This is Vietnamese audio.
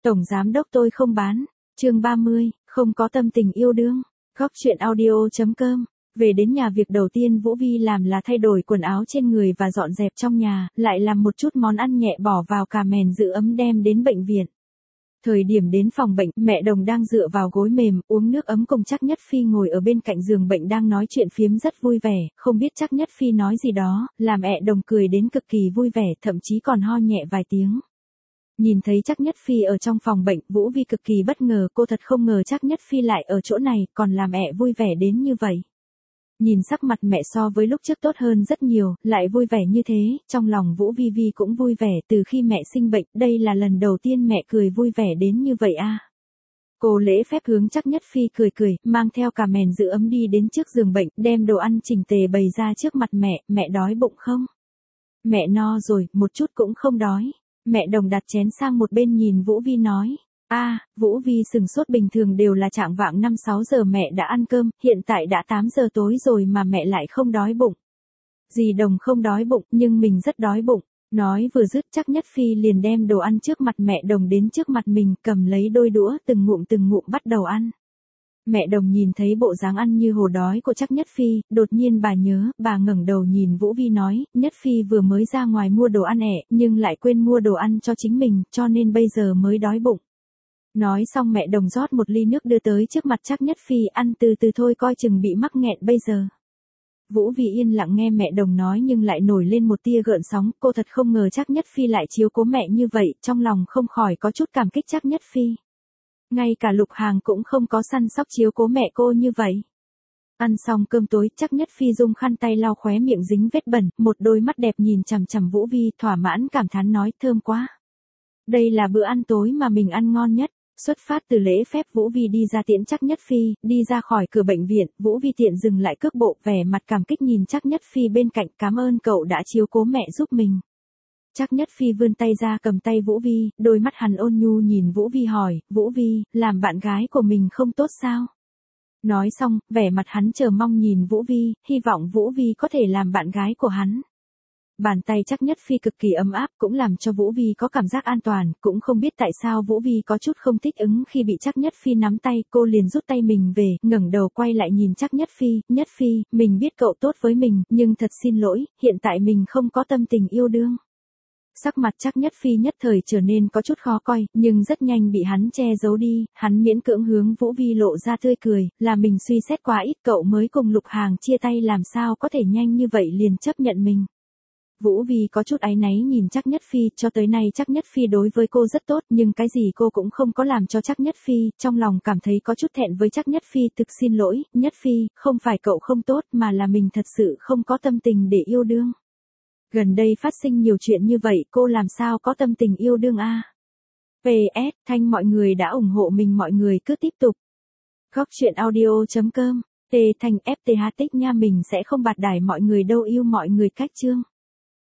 Tổng giám đốc tôi không bán. Chương 30, không có tâm tình yêu đương. Góc truyện audio.com. Về đến nhà việc đầu tiên Vũ Vi làm là thay đổi quần áo trên người và dọn dẹp trong nhà, lại làm một chút món ăn nhẹ bỏ vào cà mèn giữ ấm đem đến bệnh viện. Thời điểm đến phòng bệnh, mẹ Đồng đang dựa vào gối mềm, uống nước ấm cùng Trác Nhất Phi ngồi ở bên cạnh giường bệnh đang nói chuyện phiếm rất vui vẻ, không biết Trác Nhất Phi nói gì đó, làm mẹ Đồng cười đến cực kỳ vui vẻ, thậm chí còn ho nhẹ vài tiếng. Nhìn thấy Trác Nhất Phi ở trong phòng bệnh, Vũ Vi cực kỳ bất ngờ, cô thật không ngờ Trác Nhất Phi lại ở chỗ này, còn làm mẹ vui vẻ đến như vậy. Nhìn sắc mặt mẹ so với lúc trước tốt hơn rất nhiều, lại vui vẻ như thế, trong lòng Vũ Vi Vi cũng vui vẻ, từ khi mẹ sinh bệnh, đây là lần đầu tiên mẹ cười vui vẻ đến như vậy a. Cô lễ phép hướng Trác Nhất Phi cười cười, mang theo cà mèn giữ ấm đi đến trước giường bệnh, đem đồ ăn chỉnh tề bày ra trước mặt mẹ đói bụng không? Mẹ no rồi, một chút cũng không đói. Mẹ Đồng đặt chén sang một bên nhìn Vũ Vi nói. Vũ Vi sừng sốt, bình thường đều là chạng vạng 5-6 giờ mẹ đã ăn cơm, hiện tại đã 8 giờ tối rồi mà mẹ lại không đói bụng. Dì Đồng không đói bụng, nhưng mình rất đói bụng. Nói vừa dứt Trác Nhất Phi liền đem đồ ăn trước mặt mẹ Đồng đến trước mặt mình, cầm lấy đôi đũa từng ngụm bắt đầu ăn. Mẹ Đồng nhìn thấy bộ dáng ăn như hổ đói của Trác Nhất Phi, đột nhiên bà nhớ, bà ngẩng đầu nhìn Vũ Vi nói, Nhất Phi vừa mới ra ngoài mua đồ ăn nhưng lại quên mua đồ ăn cho chính mình, cho nên bây giờ mới đói bụng. Nói xong mẹ Đồng rót một ly nước đưa tới trước mặt Trác Nhất Phi, ăn từ từ thôi coi chừng bị mắc nghẹn bây giờ. Vũ Vi yên lặng nghe mẹ Đồng nói nhưng lại nổi lên một tia gợn sóng, cô thật không ngờ Trác Nhất Phi lại chiếu cố mẹ như vậy, trong lòng không khỏi có chút cảm kích Trác Nhất Phi. Ngay cả Lục Hàng cũng không có săn sóc chiếu cố mẹ cô như vậy. Ăn xong cơm tối, Trác Nhất Phi dùng khăn tay lau khóe miệng dính vết bẩn, một đôi mắt đẹp nhìn chằm chằm Vũ Vi, thỏa mãn cảm thán nói, thơm quá. Đây là bữa ăn tối mà mình ăn ngon nhất. Xuất phát từ lễ phép, Vũ Vi đi ra tiễn Trác Nhất Phi, đi ra khỏi cửa bệnh viện, Vũ Vi tiện dừng lại cước bộ, vẻ mặt cảm kích nhìn Trác Nhất Phi bên cạnh, cảm ơn cậu đã chiếu cố mẹ giúp mình. Trác Nhất Phi vươn tay ra cầm tay Vũ Vi, đôi mắt hắn ôn nhu nhìn Vũ Vi hỏi, Vũ Vi, làm bạn gái của mình không tốt sao? Nói xong, vẻ mặt hắn chờ mong nhìn Vũ Vi, hy vọng Vũ Vi có thể làm bạn gái của hắn. Bàn tay Trác Nhất Phi cực kỳ ấm áp, cũng làm cho Vũ Vi có cảm giác an toàn, cũng không biết tại sao Vũ Vi có chút không thích ứng khi bị Trác Nhất Phi nắm tay, cô liền rút tay mình về, ngẩng đầu quay lại nhìn Trác Nhất Phi, Nhất Phi, mình biết cậu tốt với mình, nhưng thật xin lỗi, hiện tại mình không có tâm tình yêu đương. Sắc mặt Trác Nhất Phi nhất thời trở nên có chút khó coi, nhưng rất nhanh bị hắn che giấu đi, hắn miễn cưỡng hướng Vũ Vi lộ ra tươi cười, là mình suy xét quá ít, cậu mới cùng Lục Hàng chia tay làm sao có thể nhanh như vậy liền chấp nhận mình. Vũ Vi có chút áy náy nhìn Trác Nhất Phi, cho tới nay Trác Nhất Phi đối với cô rất tốt, nhưng cái gì cô cũng không có làm cho Trác Nhất Phi, trong lòng cảm thấy có chút thẹn với Trác Nhất Phi, thực xin lỗi, Nhất Phi, không phải cậu không tốt mà là mình thật sự không có tâm tình để yêu đương. Gần đây phát sinh nhiều chuyện như vậy, cô làm sao có tâm tình yêu đương a? PS, thanh mọi người đã ủng hộ mình, mọi người cứ tiếp tục. Góc truyện audio.com, Thanh FTH tích nha, mình sẽ không bạt đài mọi người đâu, yêu mọi người cách chương.